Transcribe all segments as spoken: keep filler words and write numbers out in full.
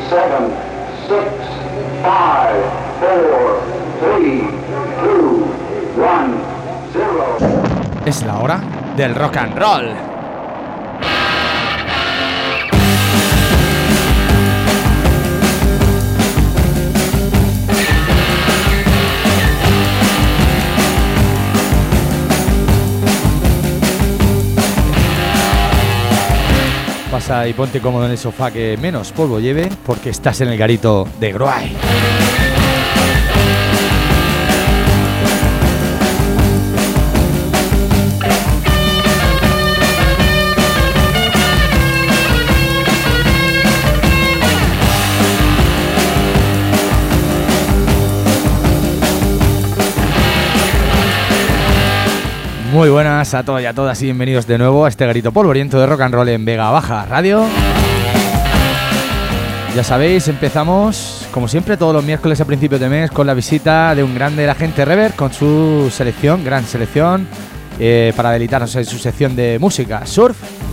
seven, six, five, four, three, two, one, zero. Es la hora del rock and roll. Pasa y ponte cómodo en el sofá que menos polvo lleve, porque estás en el garito de Groay. Muy buenas a todos y a todas y bienvenidos de nuevo a este garito polvoriento de rock and roll en Vega Baja Radio. Ya sabéis, empezamos como siempre todos los miércoles a principios de mes con la visita de un grande de la gente Rever con su selección, gran selección, eh, para deleitarnos en su sección de música surf.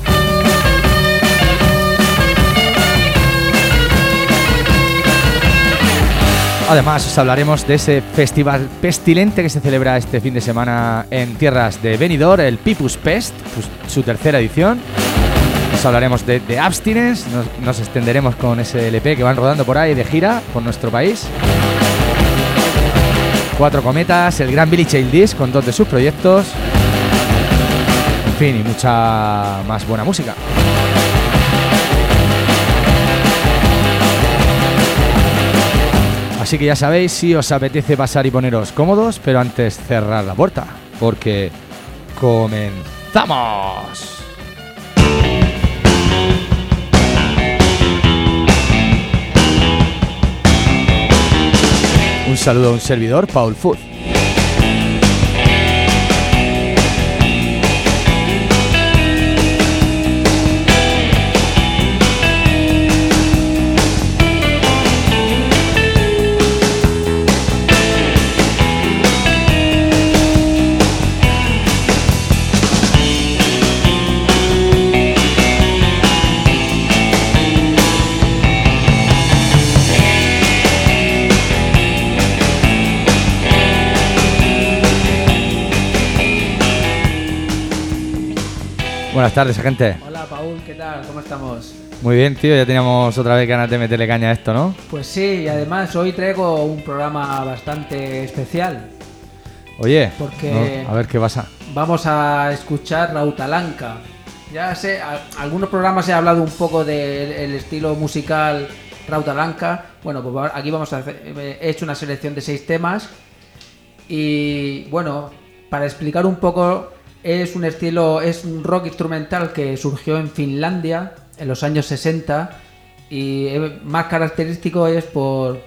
Además os hablaremos de ese festival pestilente que se celebra este fin de semana en tierras de Benidorm, el Pipus Pest, pues, su tercera edición. Os hablaremos de, de Abstinence, nos, nos extenderemos con ese L P que van rodando por ahí de gira por nuestro país. Cuatro Cometas, el gran Billy Childish con dos de sus proyectos. En fin, y mucha más buena música. Así que ya sabéis, si os apetece pasar y poneros cómodos, pero antes cerrar la puerta, porque comenzamos. Un saludo a un servidor, Paul Food. Buenas tardes, gente. Hola, Paul, ¿qué tal? ¿Cómo estamos? Muy bien, tío, ya teníamos otra vez ganas de meterle caña a esto, ¿no? Pues sí, y además hoy traigo un programa bastante especial. Oye, porque no, a ver qué pasa. Vamos a escuchar Rautalanca. Ya sé, a, algunos programas he hablado un poco del estilo musical Rautalanca. Bueno, pues aquí vamos a hacer, he hecho una selección de seis temas. Y bueno, para explicar un poco... Es un estilo, es un rock instrumental que surgió en Finlandia en los años sesenta y más característico es por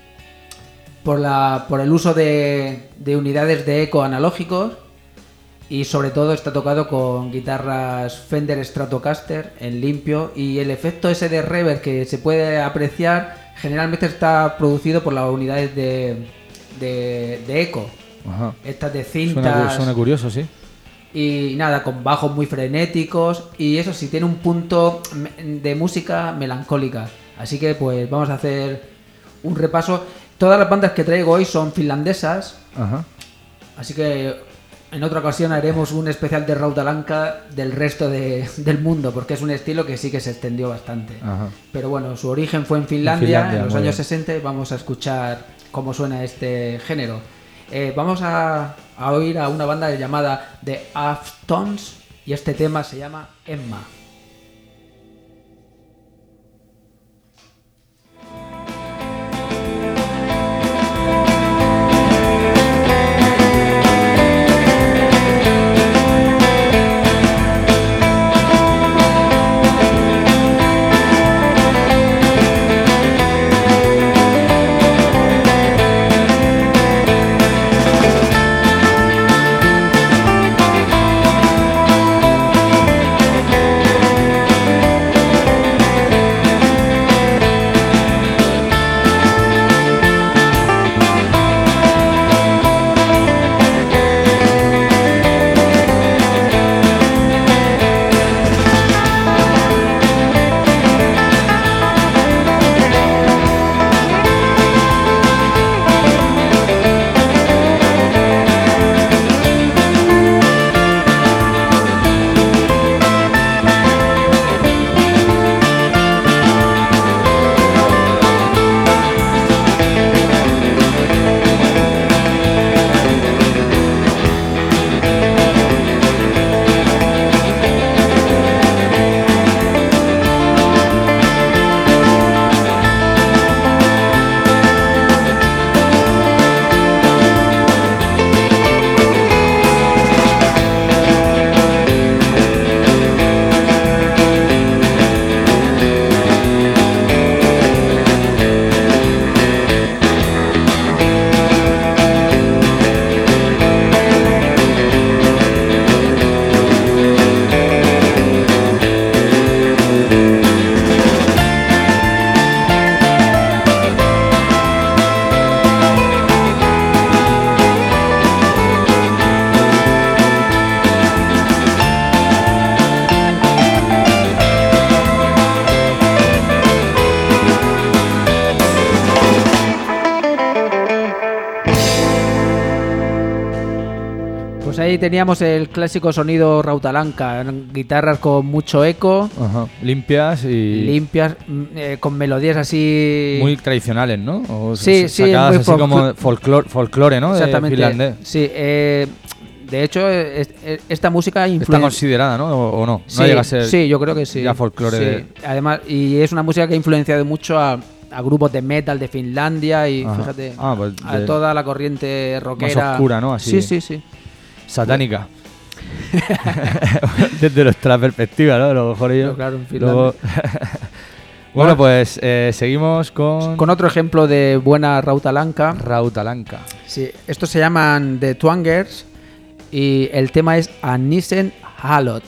por la por el uso de, de unidades de eco analógicos y sobre todo está tocado con guitarras Fender Stratocaster en limpio y el efecto ese de reverb que se puede apreciar generalmente está producido por las unidades de, de, de eco. Ajá. Estas de cintas. Suena, suena curioso, sí. Y nada, con bajos muy frenéticos y eso sí, tiene un punto de música melancólica. Así que pues vamos a hacer un repaso. Todas las bandas que traigo hoy son finlandesas. Ajá. Así que en otra ocasión haremos un especial de Rautalanca del resto de, del mundo, porque es un estilo que sí que se extendió bastante. Ajá. Pero bueno, su origen fue en Finlandia, en, Finlandia, en los años bien. sesenta. Vamos a escuchar cómo suena este género. Eh, vamos a, a oír a una banda llamada The Aftones y este tema se llama Emma. ahí teníamos el clásico sonido Rautalanca, guitarras con mucho eco, Ajá. Limpias y limpias, eh, con melodías así... muy tradicionales, ¿no? O Sí, sí, sacadas muy así folcl- como folclore, folclore, ¿no? De Exactamente. finlandés. Sí, eh, de hecho, es- es- esta música Está influye... considerada, ¿no? O, o no. Sí, no llega a ser sí, yo creo que sí. ya folclore Sí. de- Además, y es una música que ha influenciado mucho a, a grupos de metal de Finlandia y, Ajá. fíjate, Ah, pues a de- toda la corriente rockera. más oscura, ¿no? Así. Sí, sí, sí. satánica. Desde nuestra perspectiva, ¿no? A lo mejor ellos. Pero claro, en Finlandia. Luego... bueno, pues eh, seguimos con. Con otro ejemplo de buena Rautalanca. Rautalanca. Sí, estos se llaman The Twangers y el tema es Anisen Halot.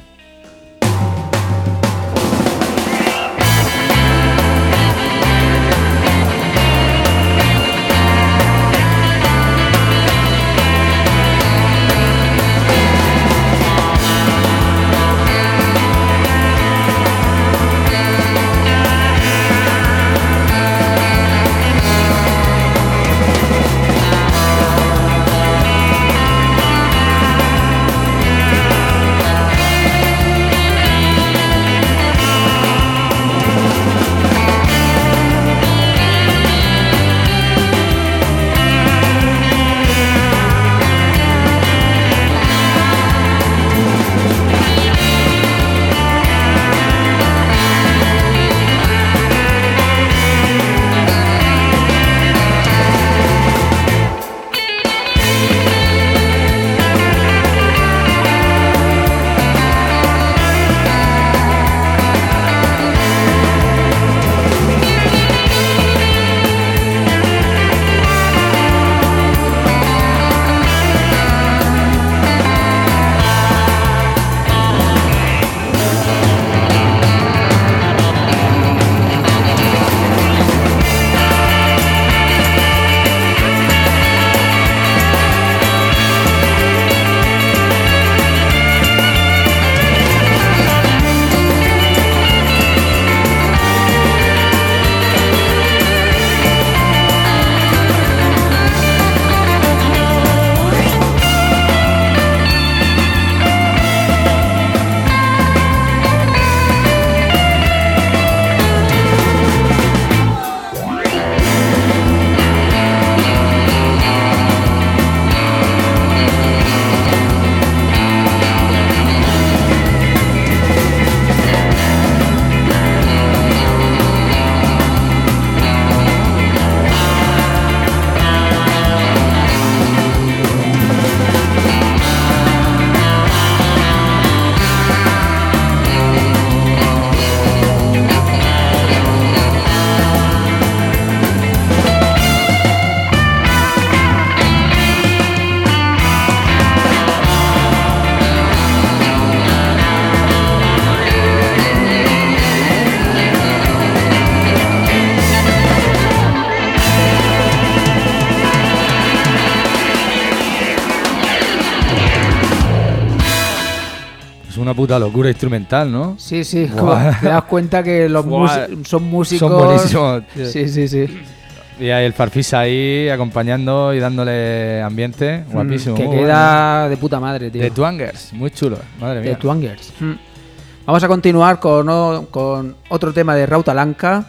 Una puta locura instrumental, ¿no? Sí, sí, Buah. como te das cuenta que los Buah. mus- son músicos. Son buenísimos. Sí, sí, sí. Y hay el Farfisa ahí acompañando y dándole ambiente. Guapísimo. Mm, que muy queda de puta madre, tío. bueno. The Twangers, muy chulo. Madre The mía. Twangers. Mm. Vamos a continuar con, o- con otro tema de Rautalanca,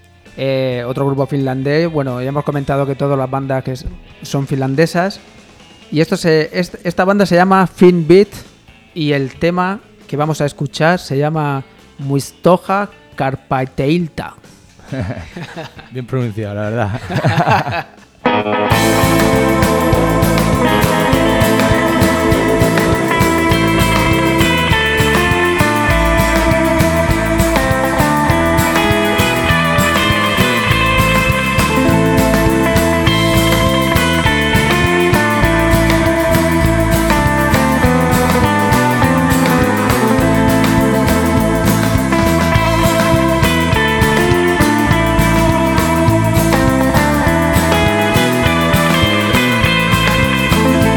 eh, otro grupo finlandés. Bueno, ya hemos comentado que todas las bandas que es- son finlandesas. Y esto se, est- esta banda se llama Finbeat y el tema que vamos a escuchar se llama Muistoja Karpaiteilta. Bien pronunciado, la verdad. Thank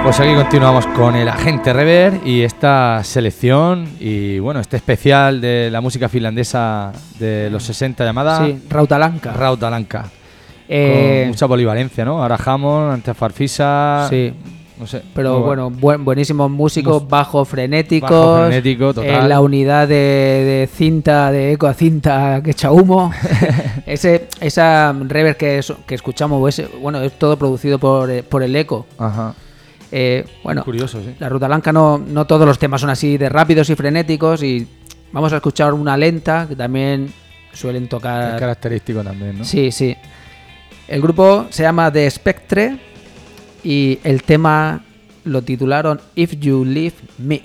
Pues aquí continuamos con el Agente Rever y esta selección y bueno, este especial de la música finlandesa de los sesenta llamada Sí, Rautalanka. Rautalanka. Eh, Con mucha polivalencia, ¿no? Ahora Hammond, antes Farfisa. Sí. No sé. Pero muy bueno, buen, buenísimos músicos, Mus- bajo frenéticos. bajo frenético, total. eh, la unidad de, de cinta, de eco a cinta que echa humo. Ese, esa reverb que, es- que escuchamos, ese, bueno, es todo producido por, eh, por el eco. Ajá. Eh, bueno, Curioso, sí. la Rautalanka no, no todos los temas son así de rápidos y frenéticos. Y vamos a escuchar una lenta que también suelen tocar. Es característico también, ¿no? Sí, sí. El grupo se llama The Spectre y el tema lo titularon If You Leave Me.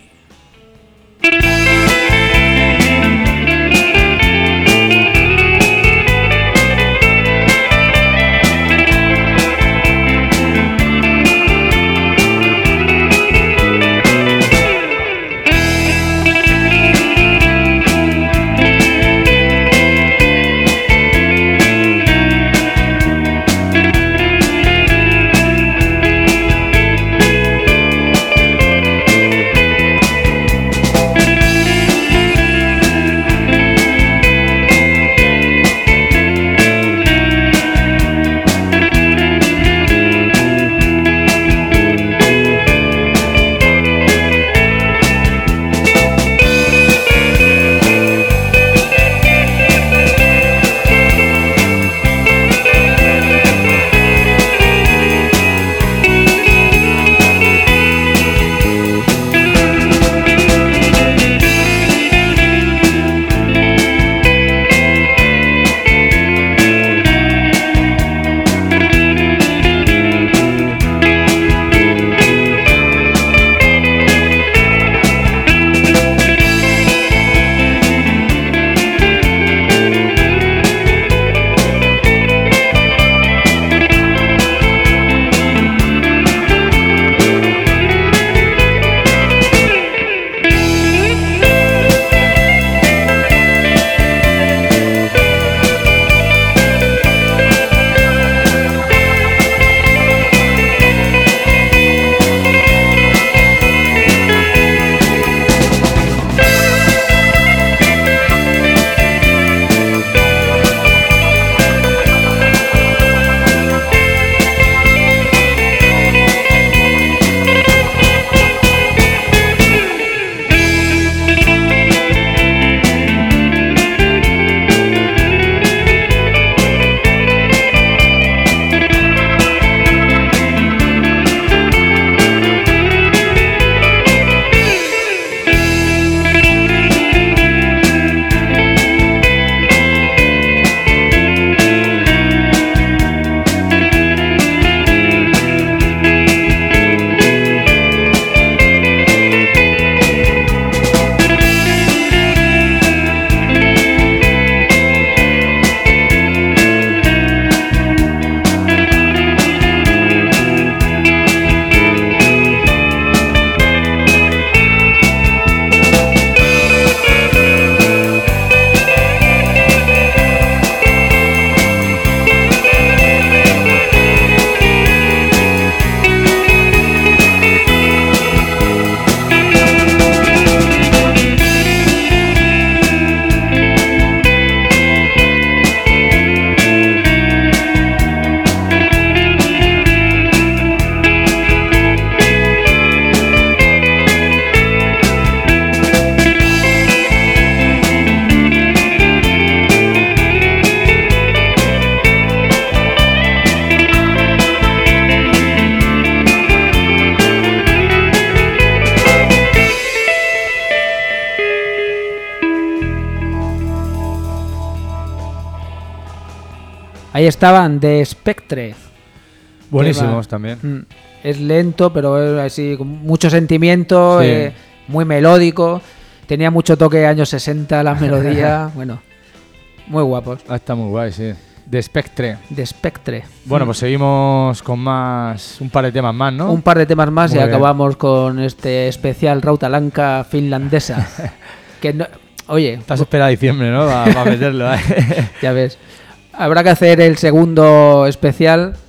Ahí estaban, The Spectre. Buenísimos también. Mm, Es lento, pero es así, con mucho sentimiento, Sí. eh, muy melódico. Tenía mucho toque años sesenta, las melodías. Bueno, muy guapos. Ah, está muy guay, sí. De Spectre. The Spectre. Bueno, Mm. pues seguimos con más, un par de temas más, ¿no? Un par de temas más Muy y bien. acabamos con este especial Rautalanka finlandesa. que no, oye, Estás espera diciembre, ¿no? Para meterlo, ¿eh? ya ves. Habrá que hacer el segundo especial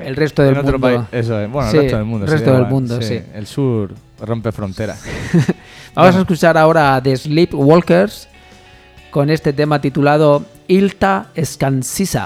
el resto del en otro mundo. país. Eso es. Bueno, Sí, el resto del mundo. el sí, resto da del igual. mundo, sí. El sur rompe fronteras. Vamos a escuchar ahora a The Sleepwalkers con este tema titulado Ilta Scansisa.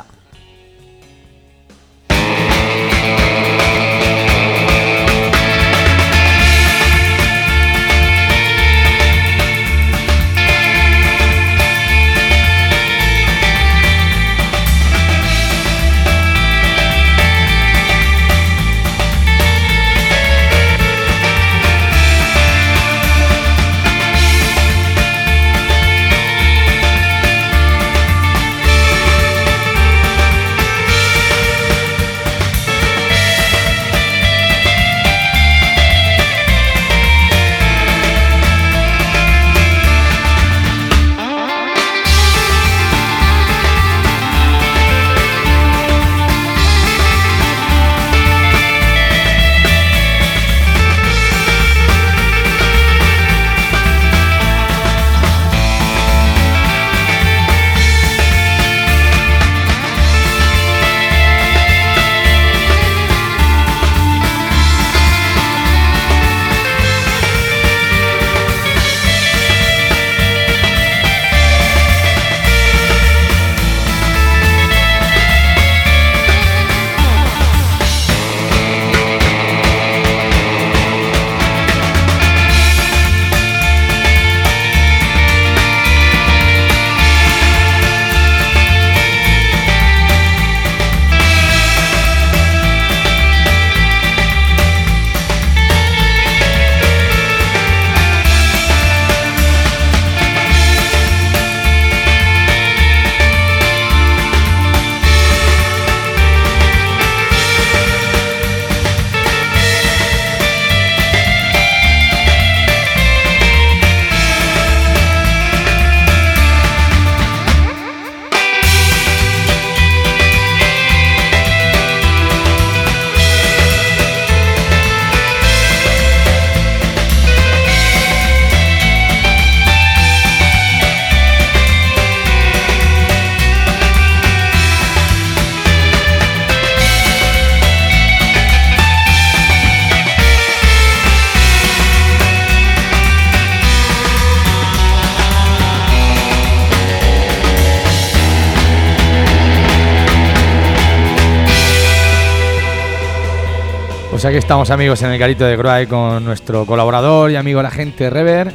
Pues aquí estamos, amigos, en el Garito de Groay con nuestro colaborador y amigo la gente Rever.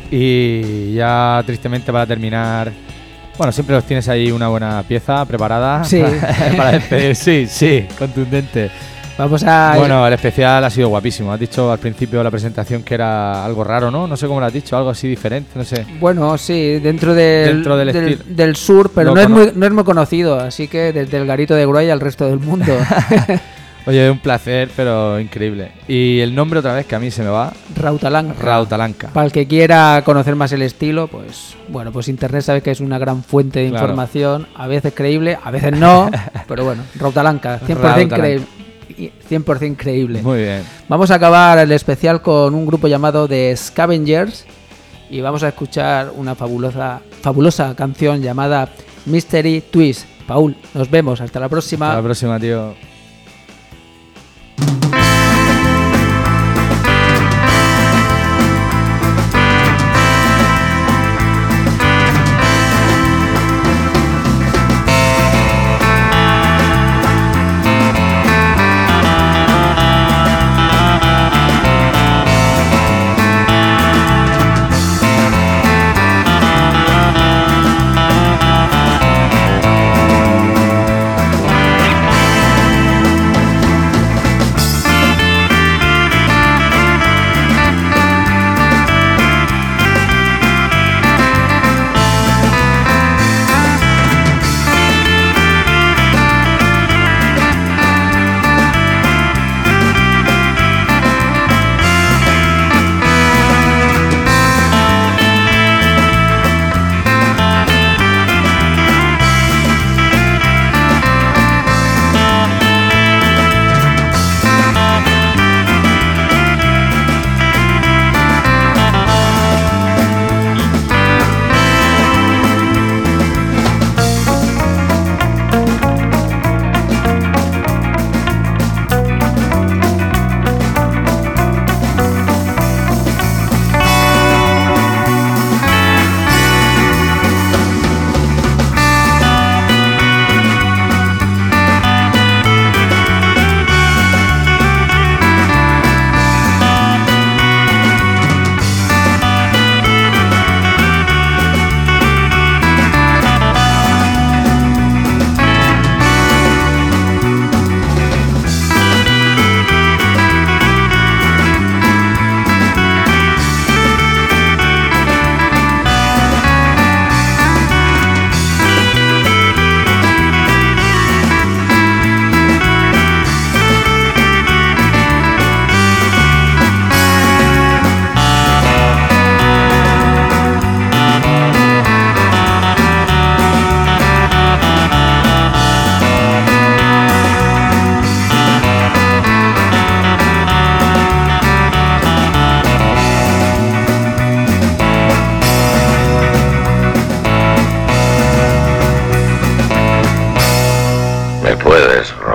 Y ya tristemente para terminar, bueno, siempre los tienes ahí una buena pieza preparada. Sí. para, para despedir. Sí, sí, contundente. Vamos a... Bueno, el especial ha sido guapísimo. Has dicho al principio de la presentación que era algo raro, ¿no? No sé cómo lo has dicho, algo así diferente, no sé. Bueno, sí, dentro del, Dentro del del, estilo. del sur, pero Lo no es, cono- muy, no es muy conocido, así que desde el Garito de Groay al resto del mundo. Oye, un placer, pero increíble. Y el nombre otra vez, que a mí se me va. Rautalanca. Rautalanca. Para el que quiera conocer más el estilo, pues bueno, pues internet sabe que es una gran fuente de Claro. información, a veces creíble, a veces no, pero bueno, Rautalanca, cien por ciento Rautalanca. creíble. cien por ciento creíble. Muy bien. Vamos a acabar el especial con un grupo llamado The Scavengers y vamos a escuchar una fabulosa, fabulosa canción llamada Mystery Twist. Paul, nos vemos, hasta la próxima. Hasta la próxima, tío.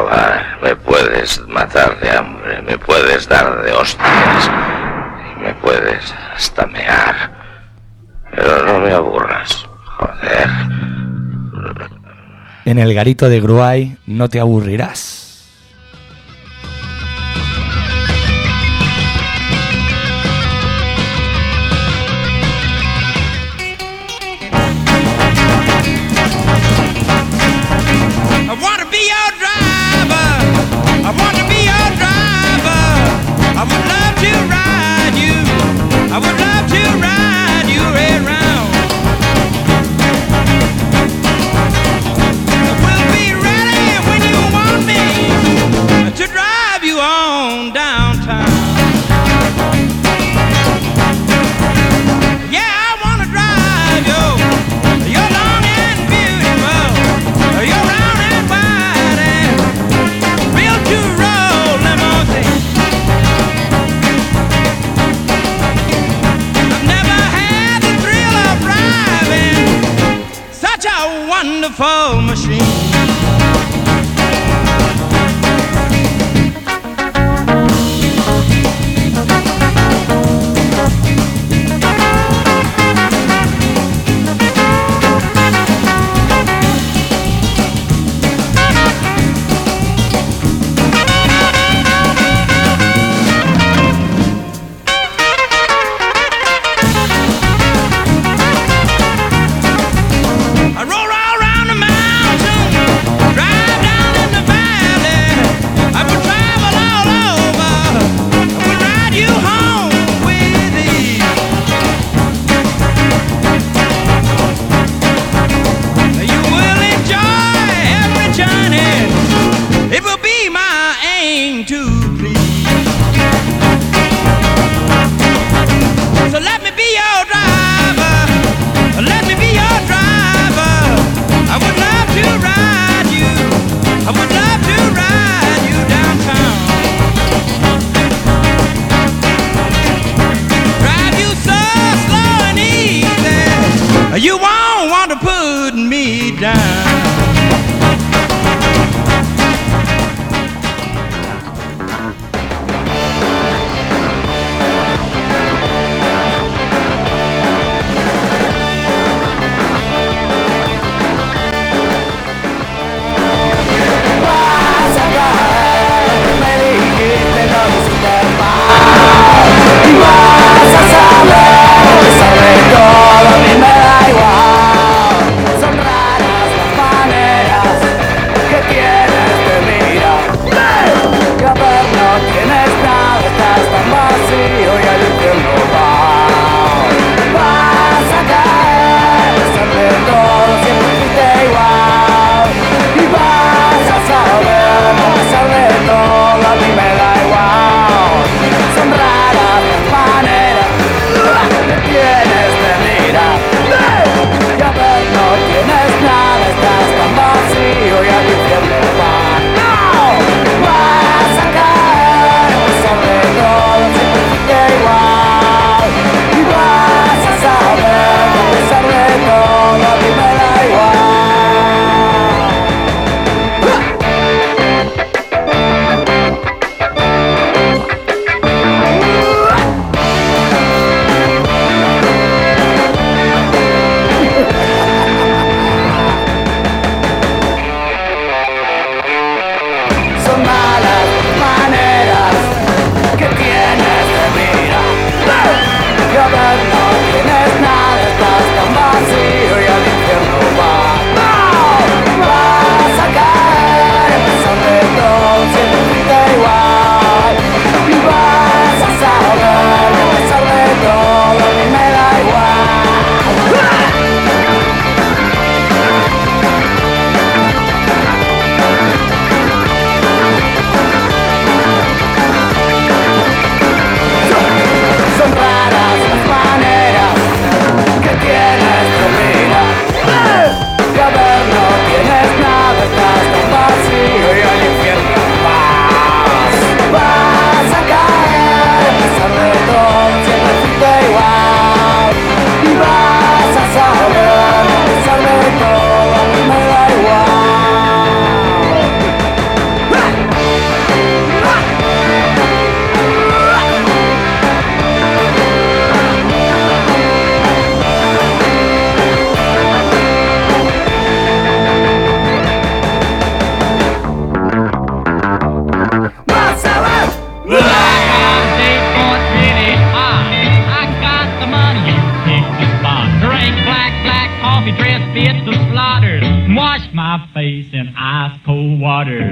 robar, me puedes matar de hambre, me puedes dar de hostias y me puedes hasta mear. Pero no me aburras, joder. En el garito de Gruay no te aburrirás. Wonderful machine. You won't want to put me down. Vas a saber, saber todo, a mí me da igual.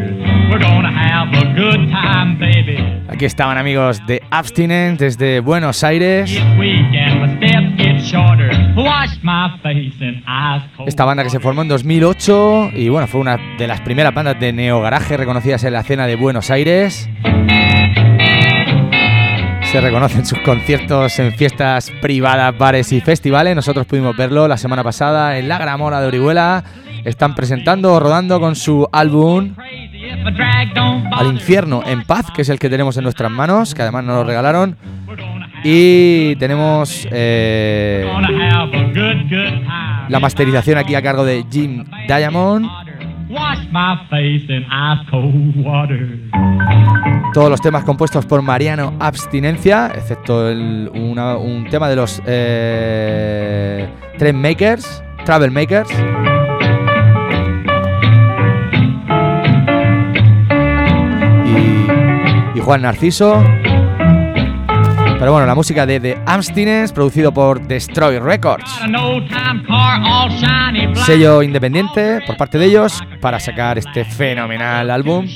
We're gonna have a good time, baby. Aquí estaban amigos de Abstinent desde Buenos Aires. Esta banda que se formó en dos mil ocho y bueno, fue una de las primeras bandas de neogaraje reconocidas en la escena de Buenos Aires. Se reconocen sus conciertos en fiestas privadas, bares y festivales. Nosotros pudimos verlo la semana pasada en La Gramola de Orihuela. Están presentando, rodando con su álbum Al Infierno en Paz, que es el que tenemos en nuestras manos, que además nos lo regalaron. Y tenemos eh, la masterización aquí a cargo de Jim Diamond. Todos los temas compuestos por Mariano Abstinencia, excepto el, una, un tema de los eh, Train Makers, Travel Makers. Y, y Juan Narciso. Pero bueno, la música de The Abstinence, producido por Destroy Records. Sello independiente por parte de ellos para sacar este fenomenal álbum.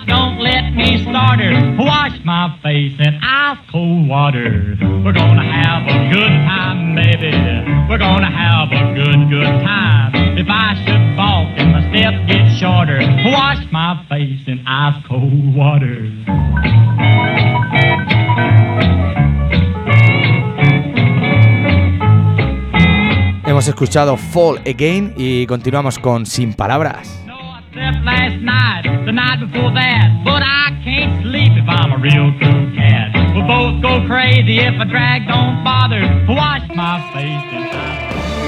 Hemos escuchado Fall Again y continuamos con Sin Palabras. Last night, the night before that, but I can't sleep if I'm a real cool cat. We'll both go crazy if a drag don't bother. Wash my face in time.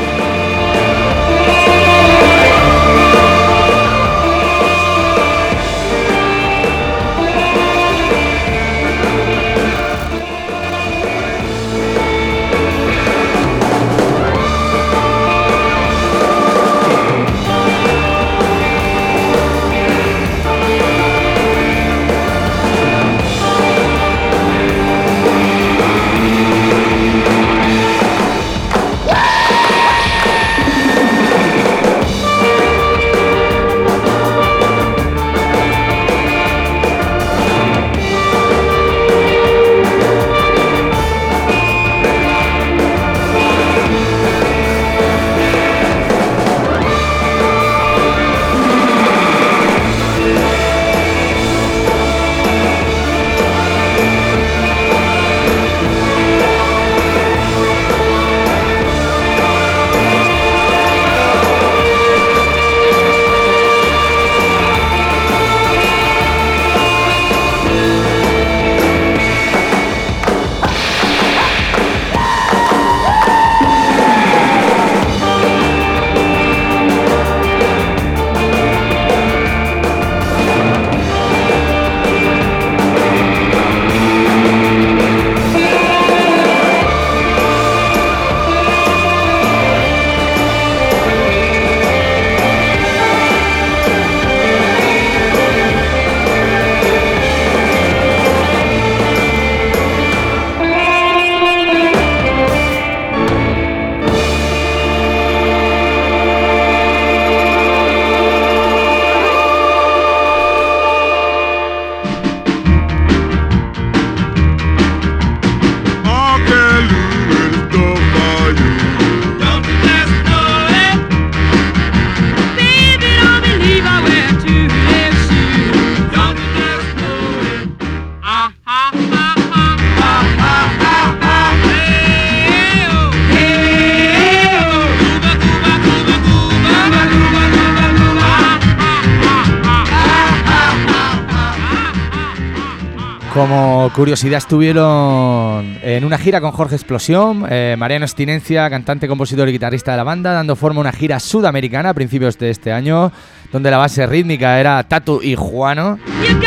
Como curiosidad, estuvieron en una gira con Jorge Explosión, eh, Mariano Abstinencia, cantante, compositor y guitarrista de la banda, dando forma a una gira sudamericana a principios de este año, donde la base rítmica era Tatu y Juano.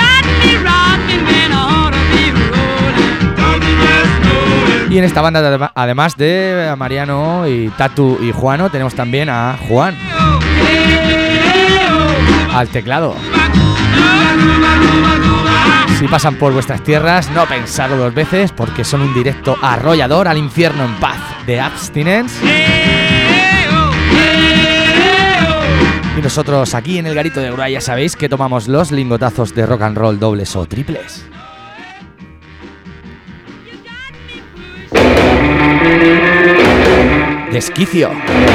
Y en esta banda, además de Mariano y Tatu y Juano, tenemos también a Juan al teclado. Si pasan por vuestras tierras, no pensarlo dos veces, porque son un directo arrollador. Al Infierno en Paz de Abstinence. Y Nosotros aquí en el Garito de Grua ya sabéis que tomamos los lingotazos de rock and roll dobles o triples. Desquicio.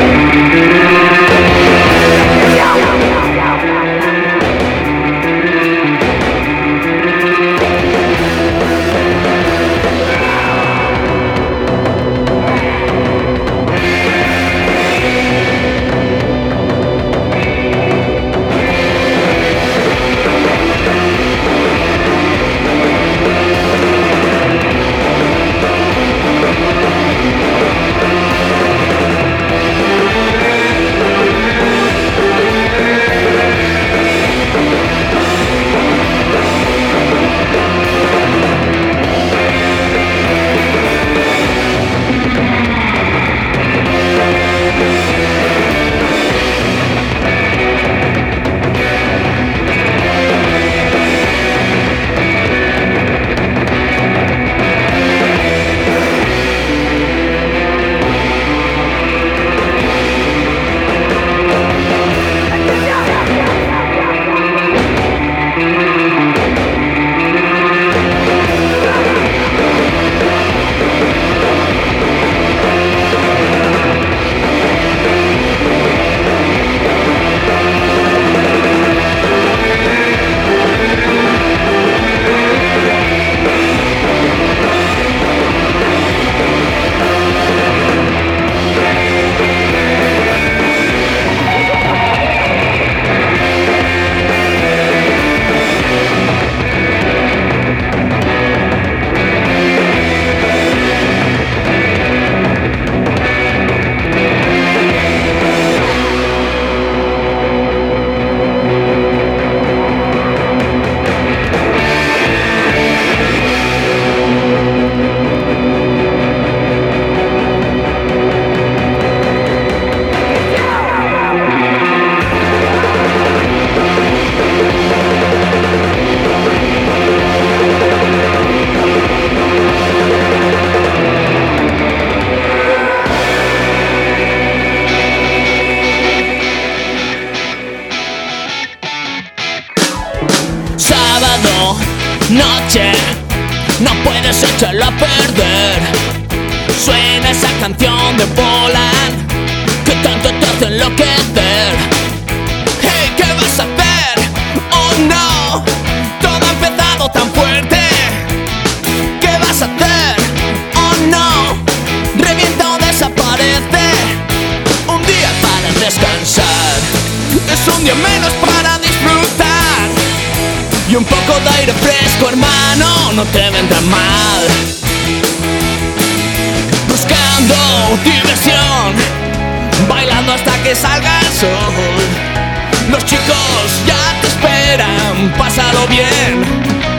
Noche, no puedes echarla a perder. Suena esa canción de Poland que tanto te hace enloquecer. Hey, ¿qué vas a hacer? Oh no, todo ha empezado tan fuerte. ¿Qué vas a hacer? Oh no, revienta o desaparece. Un día para descansar, es un día menos para disfrutar. Y un poco de aire fresco, hermano, no te vendrá mal. Buscando diversión, bailando hasta que salga el sol. Los chicos ya te esperan, pásalo bien.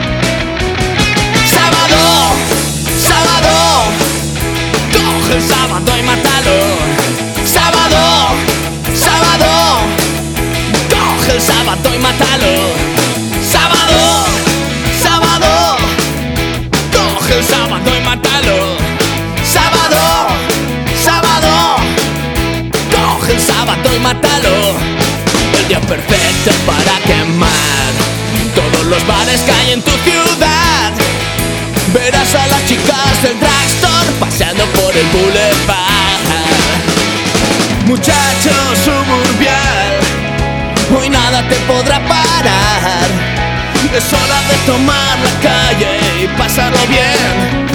Sábado, sábado, coge el sábado y mátalo. Sábado, sábado, coge el sábado y mátalo. Sábado, sábado, coge el sábado y mátalo. Sábado, sábado, coge el sábado y mátalo. El día perfecto para quemar todos los bares que hay en tu ciudad. Verás a las chicas del drugstore paseando por el boulevard. Muchacho suburbial, hoy nada te podrá parar. Es hora de tomar la calle y pasarlo bien.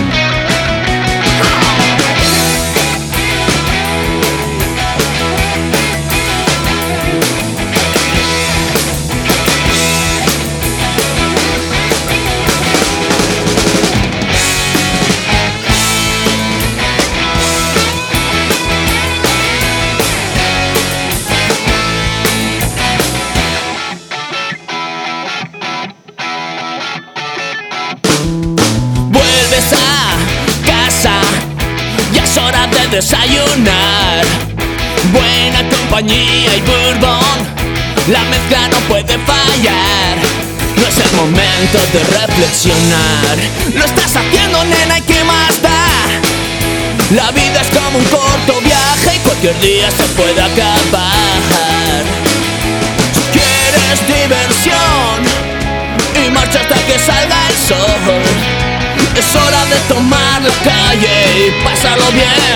Desayunar, buena compañía y bourbon, la mezcla no puede fallar. No es el momento de reflexionar, lo estás haciendo, nena, ¿y qué más da? La vida es como un corto viaje y cualquier día se puede acabar. quieres diversión y marcha hasta que salga el sol. Es hora de tomar la calle y pasarlo bien.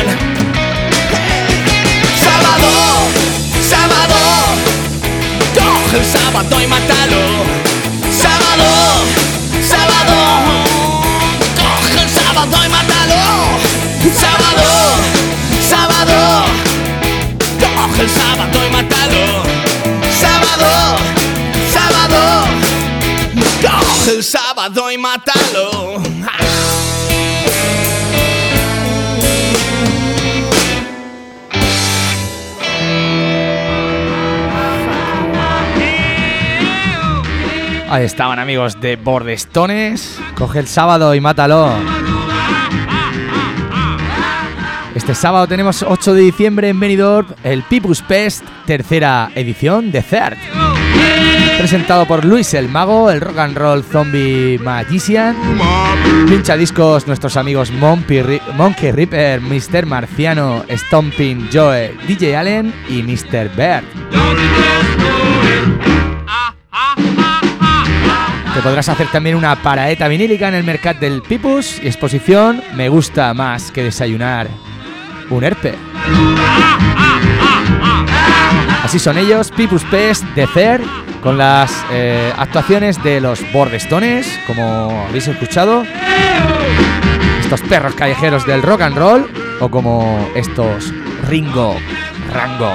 Sábado, sábado, coge el sábado y mátalo. Sábado, sábado, coge el sábado y mátalo. Sábado, sábado, coge el sábado y mátalo. Sábado, sábado, coge el sábado y mátalo. Ahí estaban, amigos de Bordestones. Coge el sábado y mátalo. Este sábado tenemos ocho de diciembre en Benidorm el People's Fest, tercera edición de Third. Presentado por Luis el Mago, el Rock and Roll Zombie Magician. Pincha discos nuestros amigos Monkey, Monkey Ripper, mister Marciano, Stomping Joe, D J Allen y mister Bird. Te podrás hacer también una paraeta vinílica en el Mercat del Pipus y exposición Me gusta más que desayunar un herpe. Así son ellos, Pipus Fest de Third, con las eh, actuaciones de los Bordestones, como habéis escuchado, estos perros callejeros del rock and roll, o como estos Ringo Rango.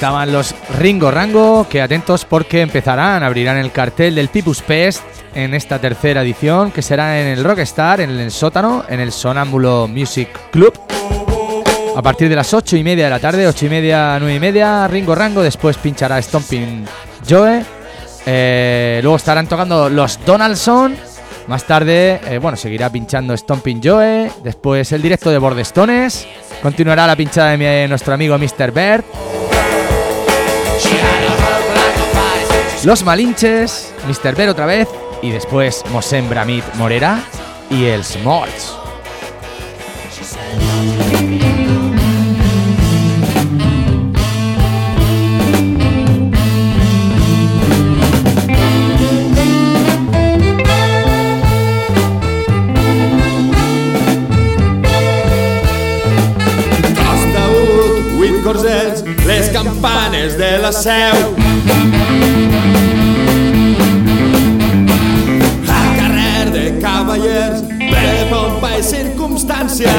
estaban los Ringo Rango, que atentos porque empezarán, abrirán el cartel del People's Fest en esta tercera edición, que será en el Rockstar, en el sótano, en el Sonámbulo Music Club. A partir de las ocho y media de la tarde, ocho y media, nueve y media, Ringo Rango, después pinchará Stomping Joe, eh, luego estarán tocando los Donaldson, más tarde, eh, bueno, seguirá pinchando Stomping Joe, después el directo de Bordestones, continuará la pinchada de mi, nuestro amigo mister Bird, los Malinches, mister Bird otra vez, y después Mosem Bramit Morera y el Smorts. Corsets, les campanes de la Seu. Al carrer de Cavallers, ple de pompa i circumstància.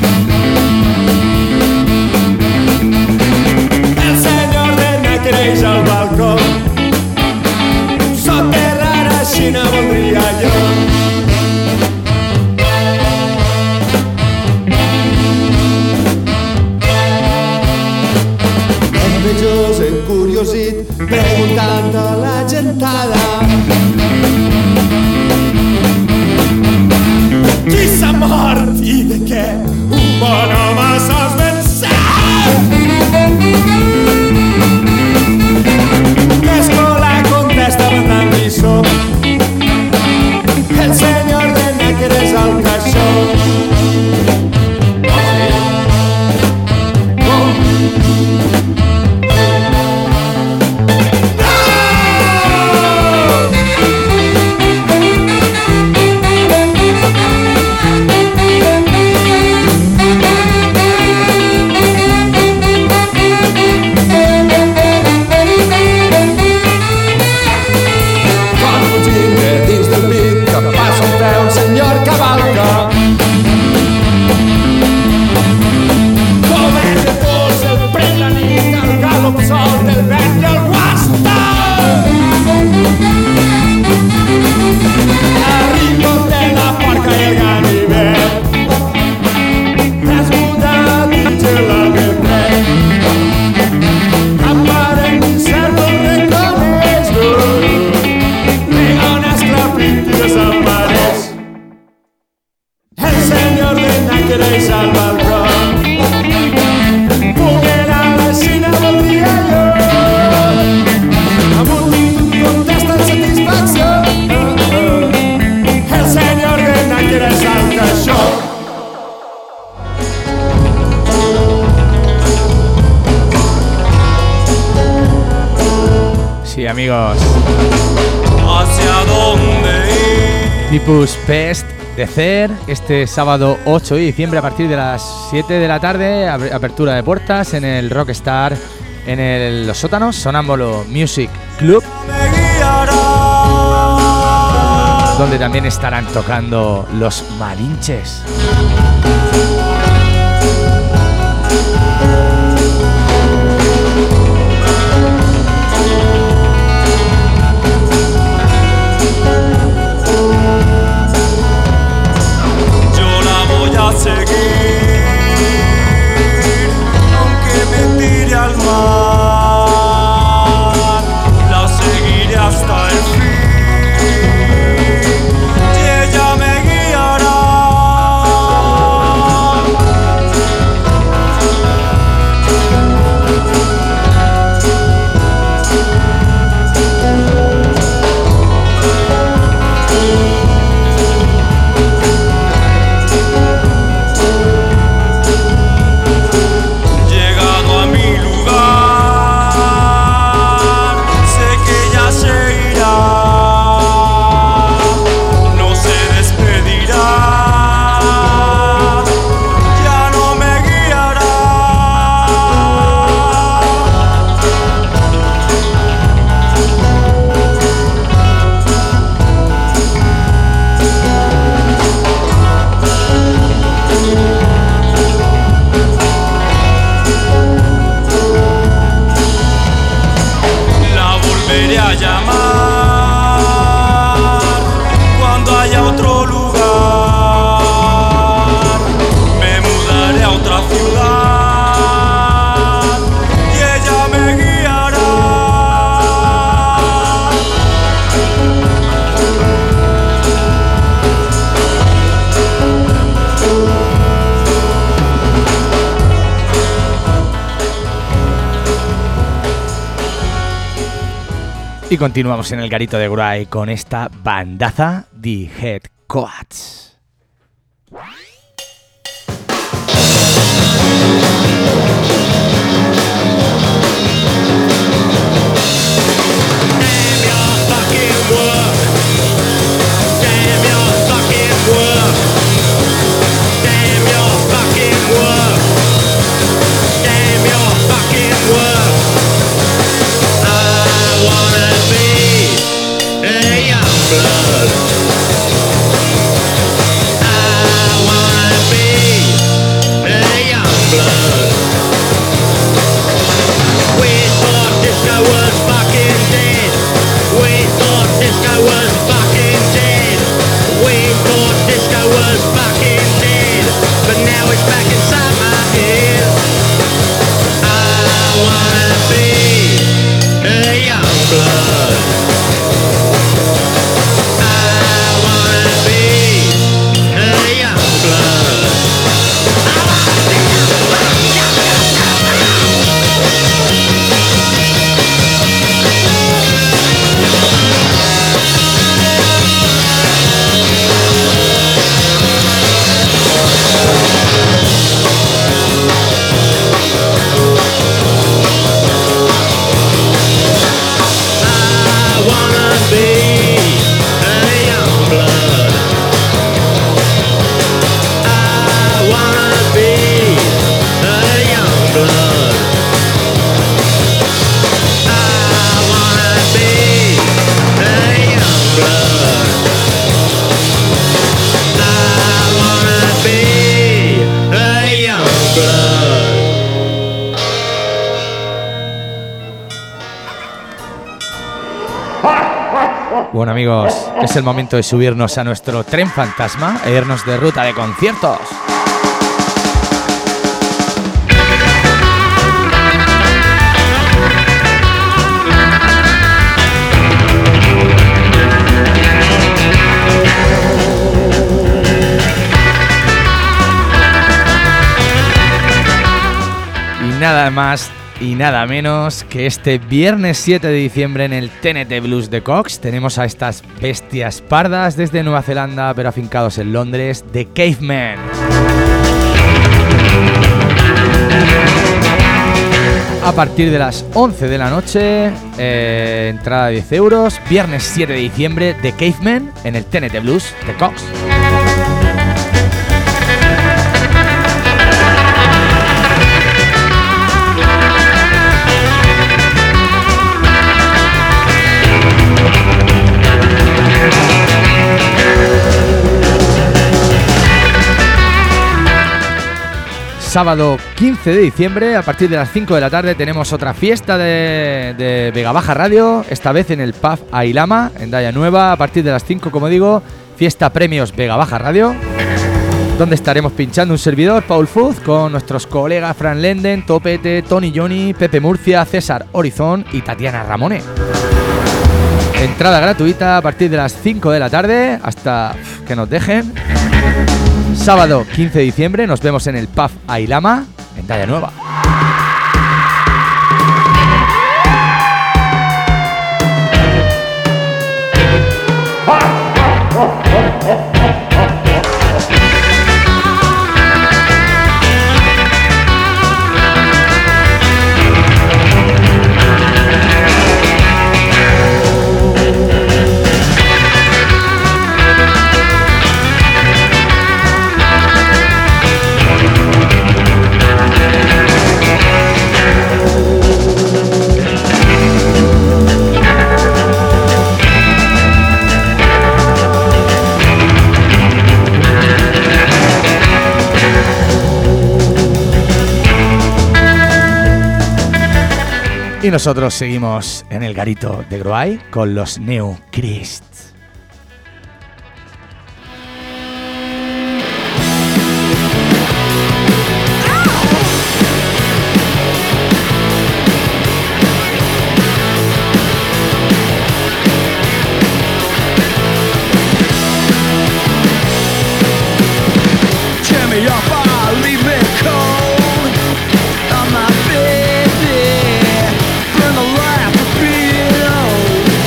El senyor Rena creix al balcó, soterrar així no voldria jo. Envejós, encuriosit, preguntant a la gentada qui s'ha mort i de què un bon home s'has pensat. L'escola contesta mandant lliçó, el senyor de Nàqueres al caixó. Sí, amigos. ¿Hacia dónde ir? People's Fest de Cer, este sábado ocho de diciembre a partir de las siete de la tarde, apertura de puertas en el Rockstar, en el, los sótanos, Sonámbulo Music Club, donde también estarán tocando los Malinches. A seguir, aunque me tire al mar, la seguiré hasta el fin y ella me guiará. Y continuamos en el garito de Gruay con esta bandaza de Head Coats. Bueno amigos, es el momento de subirnos a nuestro tren fantasma e irnos de ruta de conciertos. Y nada más y nada menos que este viernes siete de diciembre en el T N T Blues de Cox tenemos a estas bestias pardas desde Nueva Zelanda pero afincados en Londres, The Cavemen. A partir de las once de la noche, eh, entrada de diez euros, viernes siete de diciembre, The Cavemen en el T N T Blues de Cox. Sábado quince de diciembre, a partir de las cinco de la tarde, tenemos otra fiesta de, de Vega Baja Radio, esta vez en el Pub Ailama, en Daya Nueva, a partir de las cinco, como digo, fiesta premios Vega Baja Radio, donde estaremos pinchando un servidor, Paul Fuz, con nuestros colegas Fran Lenden, Topete, Tony Johnny, Pepe Murcia, César Horizon y Tatiana Ramone. Entrada gratuita a partir de las cinco de la tarde, hasta que nos dejen. Sábado quince de diciembre nos vemos en el Pub Ailama, en Daya Nueva. Y nosotros seguimos en el garito de Gruay con los New Christ. Burn the life of being old.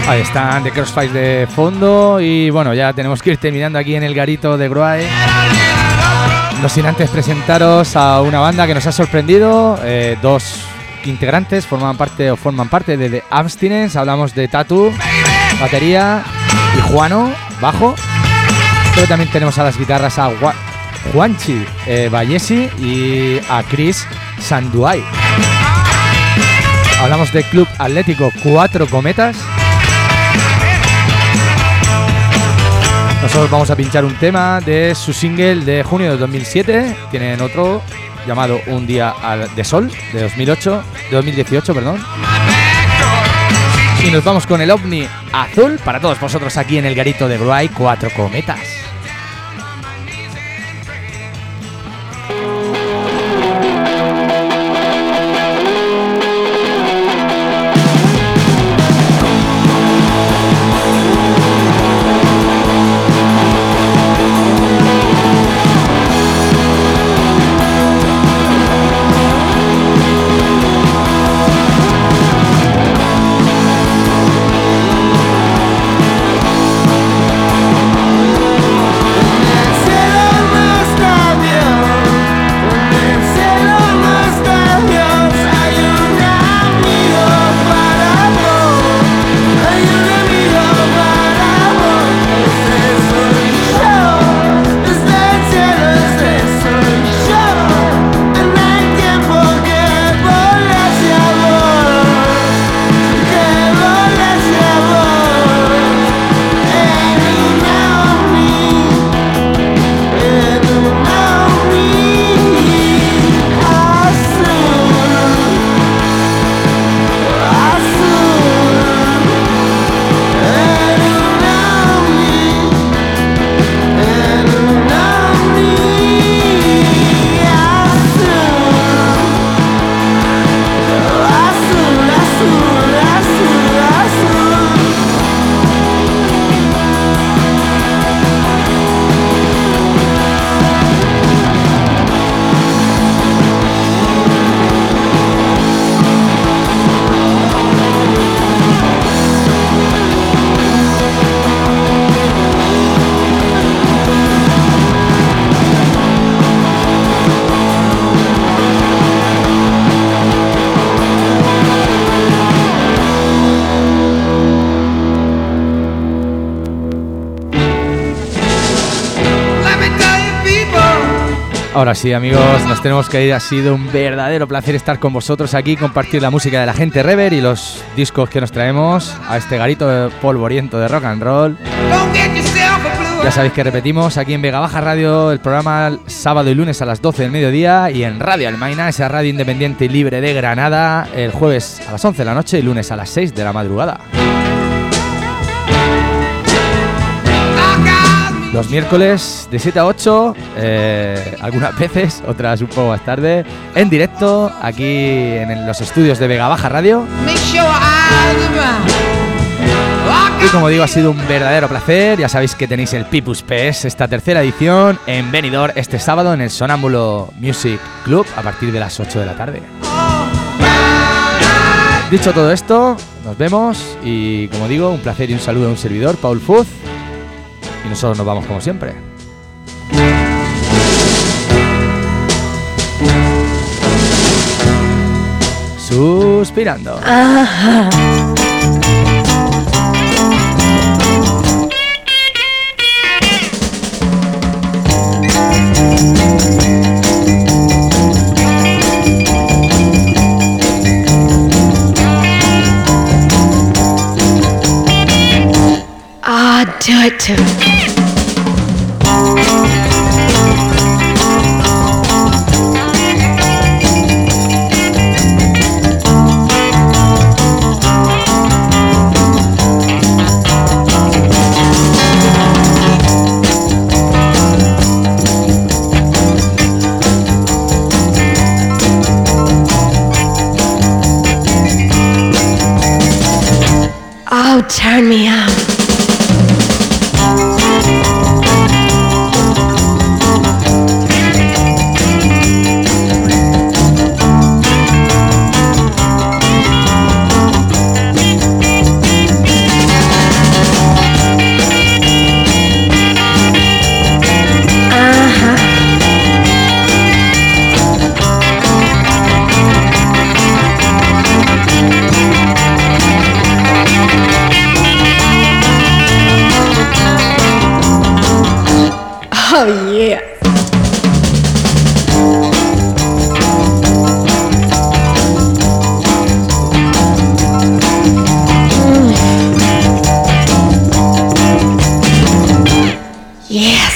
Ahí están The Crossfire de fondo y bueno, ya tenemos que ir terminando aquí en el garito de Gruay. No sin antes presentaros a una banda que nos ha sorprendido. Eh, dos integrantes forman parte o forman parte de The Abstinence. Hablamos de Tatu, batería, y Juano, bajo. Pero también tenemos a las guitarras a Gua- Juanchi eh, Vallesi y a Chris Sanduay. Hablamos de Club Atlético Cuatro Cometas. Nosotros vamos a pinchar un tema de su single de junio de dos mil siete. Tienen otro llamado Un Día de Sol de dos mil ocho, de dos mil dieciocho, perdón. Y nos vamos con el ovni azul para todos vosotros aquí en el garito de Gruay Cuatro Cometas. Ahora sí, amigos, nos tenemos que ir. Ha sido un verdadero placer estar con vosotros aquí, compartir la música de la gente Rever y los discos que nos traemos a este garito polvoriento de rock and roll. Ya sabéis que repetimos aquí en Vega Baja Radio el programa sábado y lunes a las doce del mediodía y en Radio Almaina, esa radio independiente y libre de Granada, el jueves a las once de la noche y lunes a las seis de la madrugada. Los miércoles de siete a ocho, eh, algunas veces, otras un poco más tarde, en directo, aquí en los estudios de Vega Baja Radio. Y como digo, ha sido un verdadero placer. Ya sabéis que tenéis el Pipus Fest, esta tercera edición, en Benidorm este sábado en el Sonámbulo Music Club a partir de las ocho de la tarde. Dicho todo esto, nos vemos y como digo, un placer y un saludo a un servidor, Paul Fuz. Y nosotros nos vamos como siempre. Suspirando. Ajá. Ah, do it to me. Oh, turn me out. Yes.